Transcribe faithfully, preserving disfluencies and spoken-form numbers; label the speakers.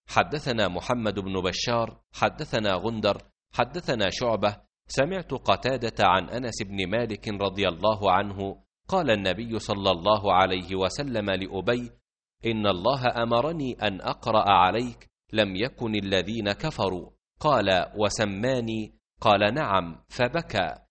Speaker 1: حدثنا محمد بن بشار حدثنا غندر حدثنا شعبة سمعت قتادة عن أنس بن مالك رضي الله عنه قال النبي صلى الله عليه وسلم لأبي: إن الله أمرني أن أقرأ عليك لم يكن الذين كفروا. قال: وسماني؟ قال: نعم. فبكى.